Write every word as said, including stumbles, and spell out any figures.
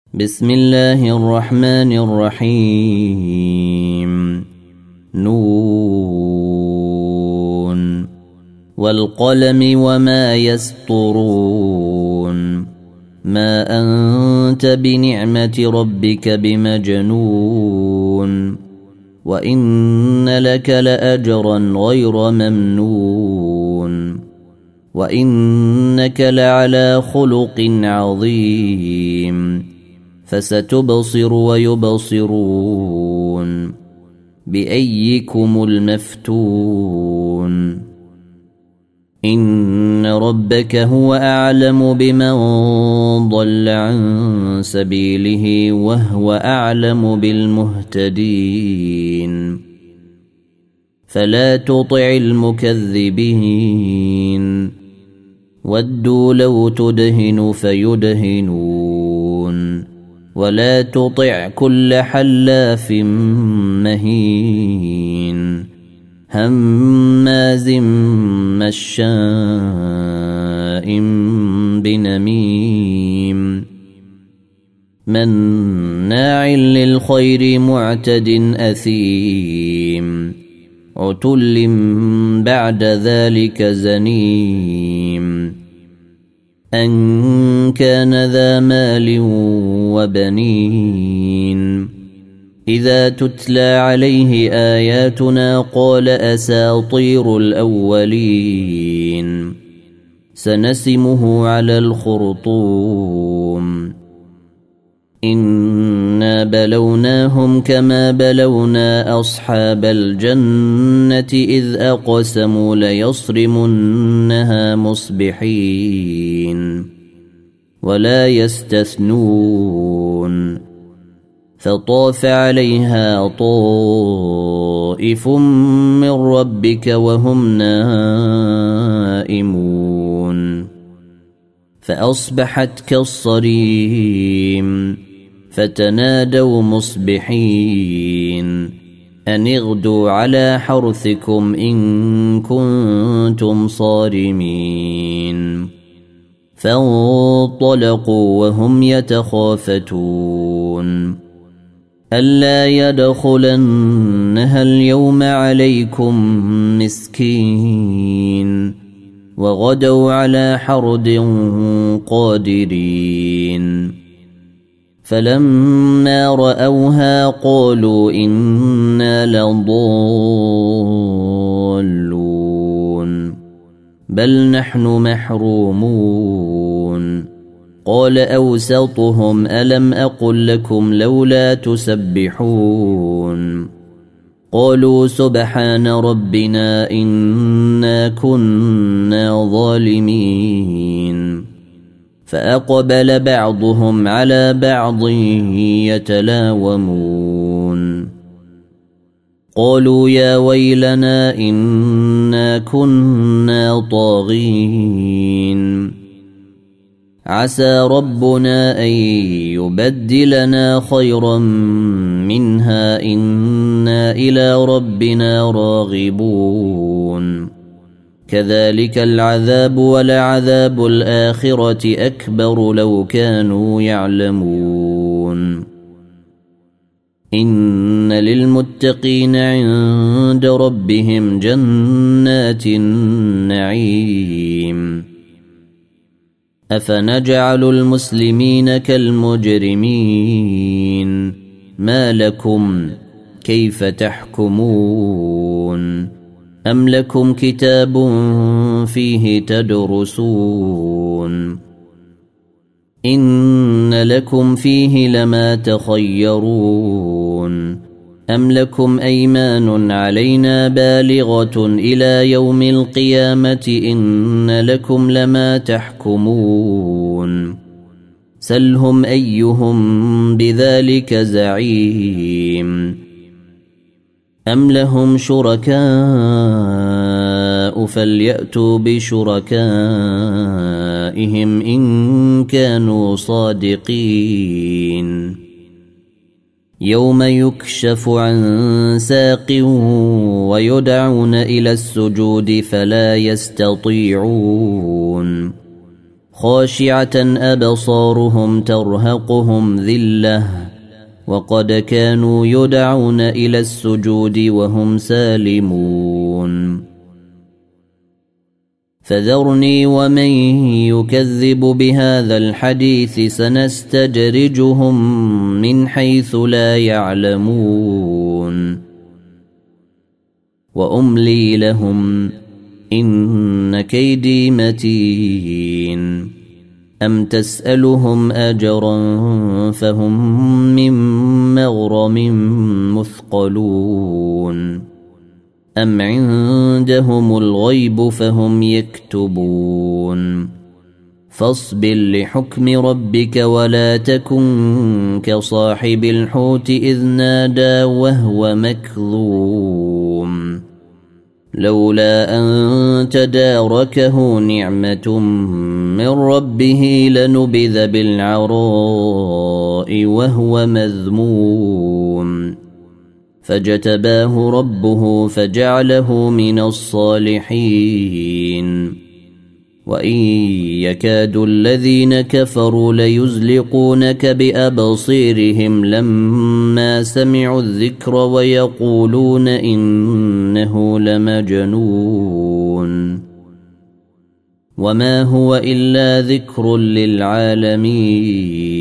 بسم الله الرحمن الرحيم. نون والقلم وما يسطرون. ما أنت بنعمة ربك بمجنون وإن لك لأجرا غير ممنون وإنك لعلى خلق عظيم. فستبصر ويبصرون بأيكم المفتون. إن ربك هو أعلم بمن ضل عن سبيله وهو أعلم بالمهتدين. فلا تطع المكذبين ودوا لو تدهن فيدهنون ولا تطع كل حلاف مهين هماز مشاء بنميم مناع للخير معتد أثيم عتل بعد ذلك زنيم أن كان ذا مال وبنين إذا تتلى عليه آياتنا قال أساطير الأولين سنسمه على الخرطوم. إنا بلوناهم كما بلونا أصحاب الجنة إذ أقسموا ليصرمنها مصبحين ولا يستثنون. فطاف عليها طائف من ربك وهم نائمون فأصبحت كالصريم. فتنادوا مصبحين أن اغدوا على حرثكم إن كنتم صارمين. فانطلقوا وهم يتخافتون ألا يدخلنها اليوم عليكم مسكين وغدوا على حرد قادرين. فلما رأوها قالوا إنا لضالون بل نحن محرومون. قال أوسطهم ألم أقل لكم لولا تسبحون قالوا سبحان ربنا إنا كنا ظالمين. فأقبل بعضهم على بعض يتلاومون قالوا يا ويلنا إنا كنا طاغين عسى ربنا أن يبدلنا خيرا منها إنا إلى ربنا راغبون. كذلك العذاب ولعذاب الآخرة أكبر لو كانوا يعلمون. إن للمتقين عند ربهم جنات النعيم. أفنجعل المسلمين كالمجرمين ما لكم كيف تحكمون أم لكم كتاب فيه تدرسون إن لكم فيه لما تخيرون أم لكم أيمان علينا بالغة إلى يوم القيامة إن لكم لما تحكمون سلهم أيهم بذلك زعيم أم لهم شركاء فليأتوا بشركائهم إن كانوا صادقين. يوم يكشف عن ساق ويدعون إلى السجود فلا يستطيعون خاشعة أبصارهم ترهقهم ذلة وقد كانوا يدعون إلى السجود وهم سالمون فذرني ومن يكذب بهذا الحديث سنستدرجهم من حيث لا يعلمون وأملي لهم إن كيدي متين أم تسألهم أجرا فهم من مغرم مثقلون أم عندهم الغيب فهم يكتبون فاصبر لحكم ربك ولا تكن كصاحب الحوت إذ نادى وهو مكظوم لولا أن تداركه نعمة من ربه لنبذ بالعراء وهو مذموم فاجتباه ربه فجعله من الصالحين وإن يكاد الذين كفروا ليزلقونك بأبصيرهم لما سمعوا الذكر ويقولون إنه لمجنون وما هو إلا ذكر للعالمين